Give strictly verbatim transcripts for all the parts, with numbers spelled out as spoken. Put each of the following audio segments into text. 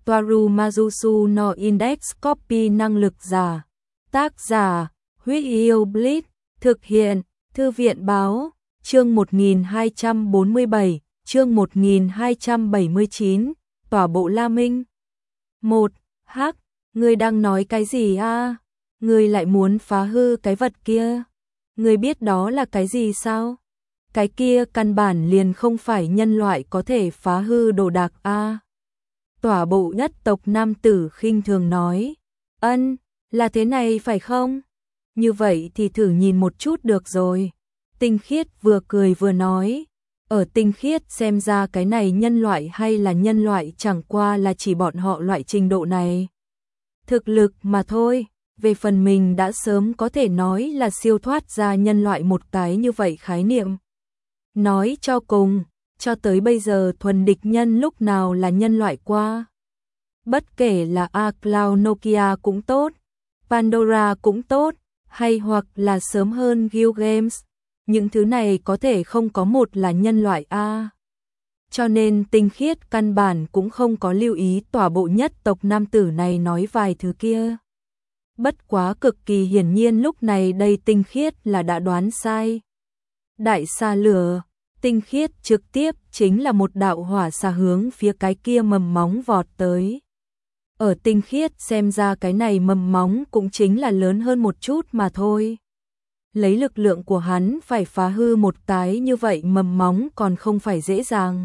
Toaru Majusu no Index Copy năng lực giả. Tác giả, Huyết Yêu Blitz, thực hiện, Thư viện Báo, chương một nghìn hai trăm bốn mươi bảy, chương một nghìn hai trăm bảy mươi chín, Tỏa bộ La Minh. một. Hắc, ngươi đang nói cái gì a? Ngươi lại muốn phá hư cái vật kia? Ngươi biết đó là cái gì sao? Cái kia căn bản liền không phải nhân loại có thể phá hư đồ đạc a. Tỏa bộ nhất tộc nam tử khinh thường nói. Ân, là thế này phải không? Như vậy thì thử nhìn một chút được rồi. Tinh Khiết vừa cười vừa nói. Ở Tinh Khiết xem ra cái này nhân loại hay là nhân loại chẳng qua là chỉ bọn họ loại trình độ này. Thực lực mà thôi, về phần mình đã sớm có thể nói là siêu thoát ra nhân loại một cái như vậy khái niệm. Nói cho cùng, cho tới bây giờ thuần địch nhân lúc nào là nhân loại qua. Bất kể là A Cloud Nokia cũng tốt, Pandora cũng tốt, hay hoặc là sớm hơn Guild Games, những thứ này có thể không có một là nhân loại A. Cho nên Tinh Khiết căn bản cũng không có lưu ý tỏa bộ nhất tộc nam tử này nói vài thứ kia. Bất quá cực kỳ hiển nhiên lúc này đây Tinh Khiết là đã đoán sai. Đại xà lửa, Tinh Khiết trực tiếp chính là một đạo hỏa xà hướng phía cái kia mầm móng vọt tới. Ở Tinh Khiết xem ra cái này mầm móng cũng chính là lớn hơn một chút mà thôi. Lấy lực lượng của hắn phải phá hư một cái như vậy mầm móng còn không phải dễ dàng.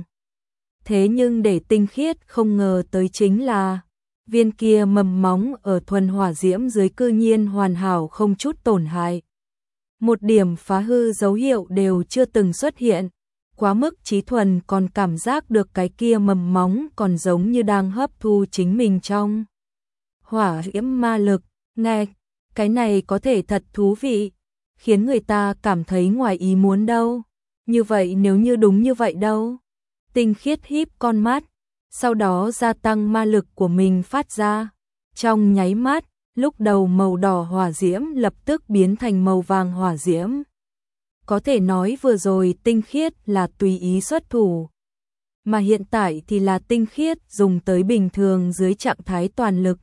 Thế nhưng để Tinh Khiết không ngờ tới chính là viên kia mầm móng ở thuần hỏa diễm dưới cư nhiên hoàn hảo không chút tổn hại. Một điểm phá hư dấu hiệu đều chưa từng xuất hiện. Quá mức trí thuần còn cảm giác được cái kia mầm móng còn giống như đang hấp thu chính mình trong hỏa diễm ma lực. Nghe, cái này có thể thật thú vị, khiến người ta cảm thấy ngoài ý muốn đâu. Như vậy nếu như đúng như vậy đâu? Tinh Khiết híp con mắt, sau đó gia tăng ma lực của mình phát ra. Trong nháy mắt, lúc đầu màu đỏ hỏa diễm lập tức biến thành màu vàng hỏa diễm. Có thể nói vừa rồi Tinh Khiết là tùy ý xuất thủ, mà hiện tại thì là Tinh Khiết dùng tới bình thường dưới trạng thái toàn lực.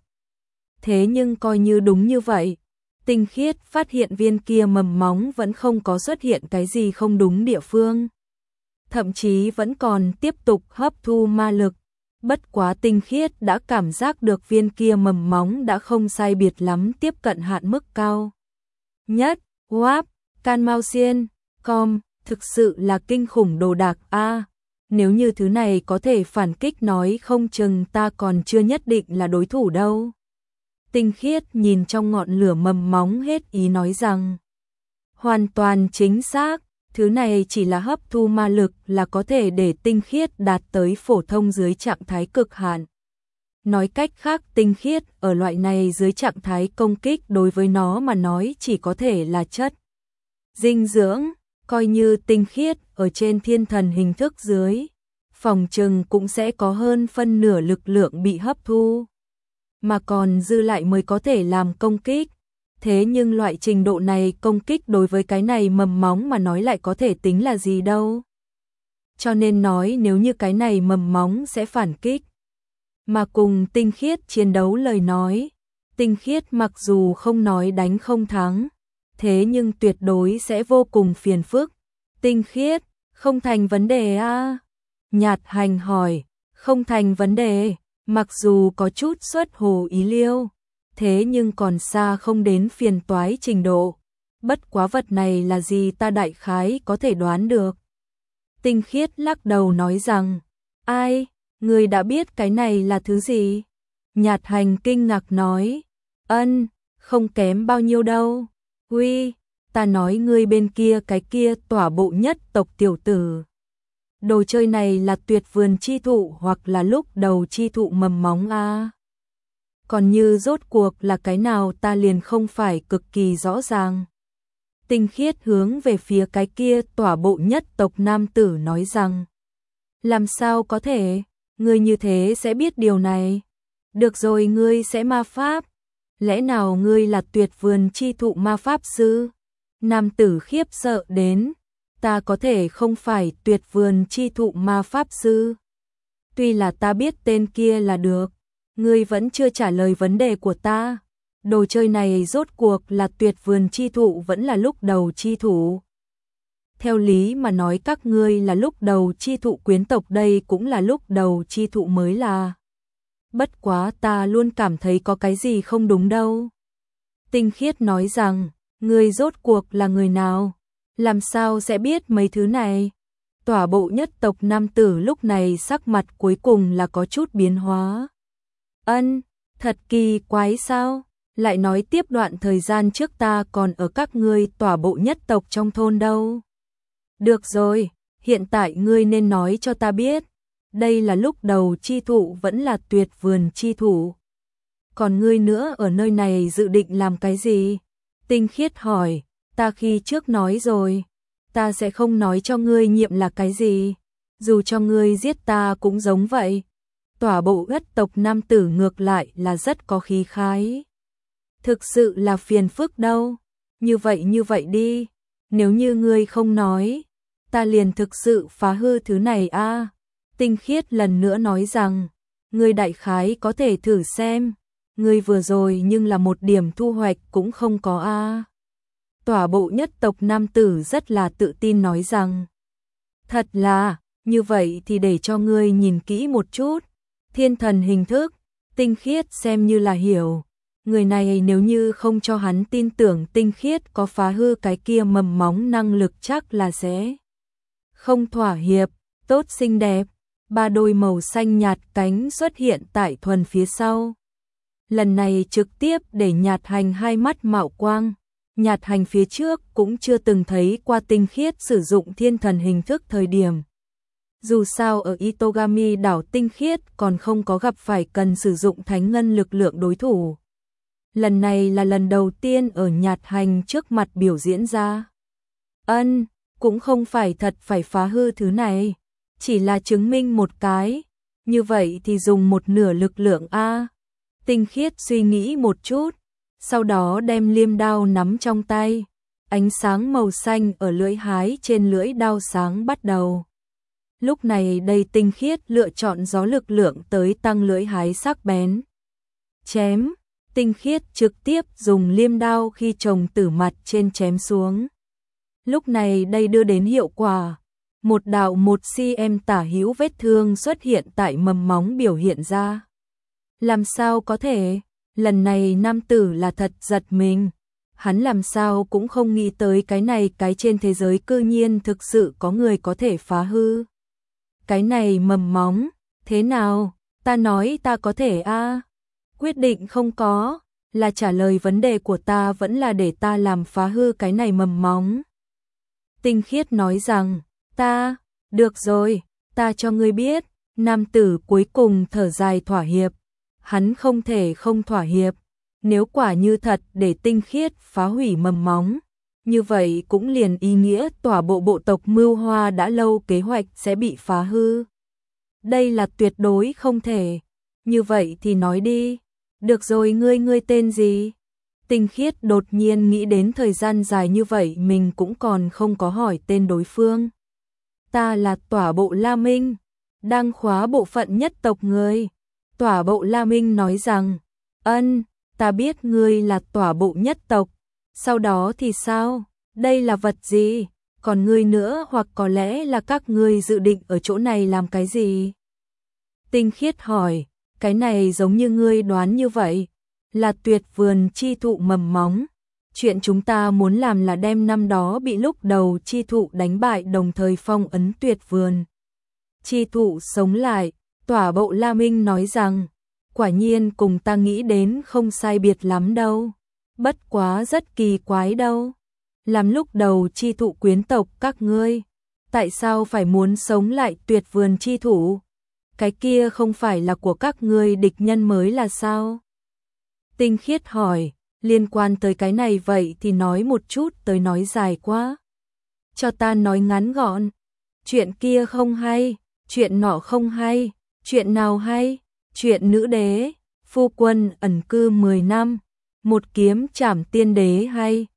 Thế nhưng coi như đúng như vậy, Tinh Khiết phát hiện viên kia mầm móng vẫn không có xuất hiện cái gì không đúng địa phương. Thậm chí vẫn còn tiếp tục hấp thu ma lực. Bất quá Tinh Khiết đã cảm giác được viên kia mầm móng đã không sai biệt lắm tiếp cận hạn mức cao nhất. Wap, Can Mao Xiên, com, thực sự là kinh khủng đồ đạc a. Nếu như thứ này có thể phản kích nói không chừng ta còn chưa nhất định là đối thủ đâu. Tinh Khiết nhìn trong ngọn lửa mầm móng hết ý nói rằng. Hoàn toàn chính xác, thứ này chỉ là hấp thu ma lực là có thể để Tinh Khiết đạt tới phổ thông dưới trạng thái cực hạn. Nói cách khác Tinh Khiết ở loại này dưới trạng thái công kích đối với nó mà nói chỉ có thể là chất dinh dưỡng, coi như Tinh Khiết ở trên thiên thần hình thức dưới, phòng trừng cũng sẽ có hơn phân nửa lực lượng bị hấp thu, mà còn dư lại mới có thể làm công kích. Thế nhưng loại trình độ này công kích đối với cái này mầm móng mà nói lại có thể tính là gì đâu. Cho nên nói nếu như cái này mầm móng sẽ phản kích, mà cùng Tinh Khiết chiến đấu lời nói, Tinh Khiết mặc dù không nói đánh không thắng, thế nhưng tuyệt đối sẽ vô cùng phiền phức. Tinh Khiết, không thành vấn đề a? Nhạt Hành hỏi. Không thành vấn đề, mặc dù có chút xuất hồ ý liêu, thế nhưng còn xa không đến phiền toái trình độ. Bất quá vật này là gì ta đại khái có thể đoán được. Tinh Khiết lắc đầu nói rằng, ai, người đã biết cái này là thứ gì? Nhạt Hành kinh ngạc nói, ân, không kém bao nhiêu đâu. Uy, ta nói ngươi bên kia cái kia tỏa bộ nhất tộc tiểu tử. Đồ chơi này là tuyệt vườn chi thụ hoặc là lúc đầu chi thụ mầm móng a. Còn như rốt cuộc là cái nào ta liền không phải cực kỳ rõ ràng. Tinh Khiết hướng về phía cái kia tỏa bộ nhất tộc nam tử nói rằng, làm sao có thể, ngươi như thế sẽ biết điều này. Được rồi, ngươi sẽ ma pháp. Lẽ nào ngươi là tuyệt vườn chi thụ ma pháp sư? Nam tử khiếp sợ đến, ta có thể không phải tuyệt vườn chi thụ ma pháp sư. Tuy là ta biết tên kia là được, ngươi vẫn chưa trả lời vấn đề của ta. Đồ chơi này rốt cuộc là tuyệt vườn chi thụ vẫn là lúc đầu chi thụ? Theo lý mà nói các ngươi là lúc đầu chi thụ quyến tộc, đây cũng là lúc đầu chi thụ mới là. Bất quá ta luôn cảm thấy có cái gì không đúng đâu. Tinh Khiết nói rằng, ngươi rốt cuộc là người nào? Làm sao sẽ biết mấy thứ này? Tỏa bộ nhất tộc nam tử lúc này sắc mặt cuối cùng là có chút biến hóa. Ân, thật kỳ quái sao? Lại nói tiếp đoạn thời gian trước ta còn ở các ngươi tỏa bộ nhất tộc trong thôn đâu. Được rồi, hiện tại ngươi nên nói cho ta biết, đây là lúc đầu chi thụ vẫn là tuyệt vườn chi thụ. Còn ngươi nữa ở nơi này dự định làm cái gì? Tinh Khiết hỏi, ta khi trước nói rồi, ta sẽ không nói cho ngươi nhiệm là cái gì, dù cho ngươi giết ta cũng giống vậy. Tỏa bộ ất tộc nam tử ngược lại là rất có khí khái. Thực sự là phiền phức đâu, như vậy như vậy đi, nếu như ngươi không nói, ta liền thực sự phá hư thứ này a. À. Tinh Khiết lần nữa nói rằng, ngươi đại khái có thể thử xem, ngươi vừa rồi nhưng là một điểm thu hoạch cũng không có a. À. Tỏa bộ nhất tộc nam tử rất là tự tin nói rằng, thật là, như vậy thì để cho ngươi nhìn kỹ một chút, thiên thần hình thức. Tinh Khiết xem như là hiểu, người này nếu như không cho hắn tin tưởng Tinh Khiết có phá hư cái kia mầm móng năng lực chắc là sẽ không thỏa hiệp. Tốt xinh đẹp, ba đôi màu xanh nhạt cánh xuất hiện tại thuần phía sau. Lần này trực tiếp để Nhạt Hành hai mắt mạo quang. Nhạt Hành phía trước cũng chưa từng thấy qua Tinh Khiết sử dụng thiên thần hình thức thời điểm. Dù sao ở Itogami đảo Tinh Khiết còn không có gặp phải cần sử dụng thánh ngân lực lượng đối thủ. Lần này là lần đầu tiên ở Nhạt Hành trước mặt biểu diễn ra. Ân, cũng không phải thật phải phá hư thứ này, chỉ là chứng minh một cái, như vậy thì dùng một nửa lực lượng a. Tinh Khiết suy nghĩ một chút, sau đó đem liêm đao nắm trong tay, ánh sáng màu xanh ở lưỡi hái trên lưỡi đao sáng bắt đầu. Lúc này đây Tinh Khiết lựa chọn gió lực lượng tới tăng lưỡi hái sắc bén. Chém, Tinh Khiết trực tiếp dùng liêm đao khi chồng tử mặt trên chém xuống. Lúc này đây đưa đến hiệu quả, một đạo một xăng-ti-mét tả hữu vết thương xuất hiện tại mầm móng biểu hiện ra. Làm sao có thể, lần này nam tử là thật giật mình, hắn làm sao cũng không nghĩ tới cái này cái trên thế giới cư nhiên thực sự có người có thể phá hư. Cái này mầm móng, thế nào, ta nói ta có thể a à? Quyết định không có, là trả lời vấn đề của ta vẫn là để ta làm phá hư cái này mầm móng. Tinh Khiết nói rằng, ta, được rồi, ta cho ngươi biết, nam tử cuối cùng thở dài thỏa hiệp, hắn không thể không thỏa hiệp, nếu quả như thật để Tinh Khiết phá hủy mầm móng, như vậy cũng liền ý nghĩa tỏa bộ bộ tộc Mưu Hoa đã lâu kế hoạch sẽ bị phá hư. Đây là tuyệt đối không thể, như vậy thì nói đi, được rồi ngươi ngươi tên gì? Tinh Khiết đột nhiên nghĩ đến thời gian dài như vậy mình cũng còn không có hỏi tên đối phương. Ta là tỏa bộ La Minh, đang khóa bộ phận nhất tộc người. Tỏa bộ La Minh nói rằng, ân, ta biết ngươi là tỏa bộ nhất tộc, sau đó thì sao, đây là vật gì, còn ngươi nữa hoặc có lẽ là các ngươi dự định ở chỗ này làm cái gì? Tinh Khiết hỏi, cái này giống như ngươi đoán như vậy, là tuyệt vườn chi thụ mầm móng. Chuyện chúng ta muốn làm là đem năm đó bị lúc đầu chi thụ đánh bại đồng thời phong ấn tuyệt vườn chi thụ sống lại. Tỏa bộ La Minh nói rằng, quả nhiên cùng ta nghĩ đến không sai biệt lắm đâu, bất quá rất kỳ quái đâu. Làm lúc đầu chi thụ quyến tộc các ngươi, tại sao phải muốn sống lại tuyệt vườn chi thụ? Cái kia không phải là của các ngươi địch nhân mới là sao? Tinh Khiết hỏi, liên quan tới cái này vậy thì nói một chút tới nói dài quá. Cho ta nói ngắn gọn, chuyện kia không hay, chuyện nọ không hay, chuyện nào hay, chuyện nữ đế, phu quân ẩn cư mười năm, một kiếm trảm tiên đế hay,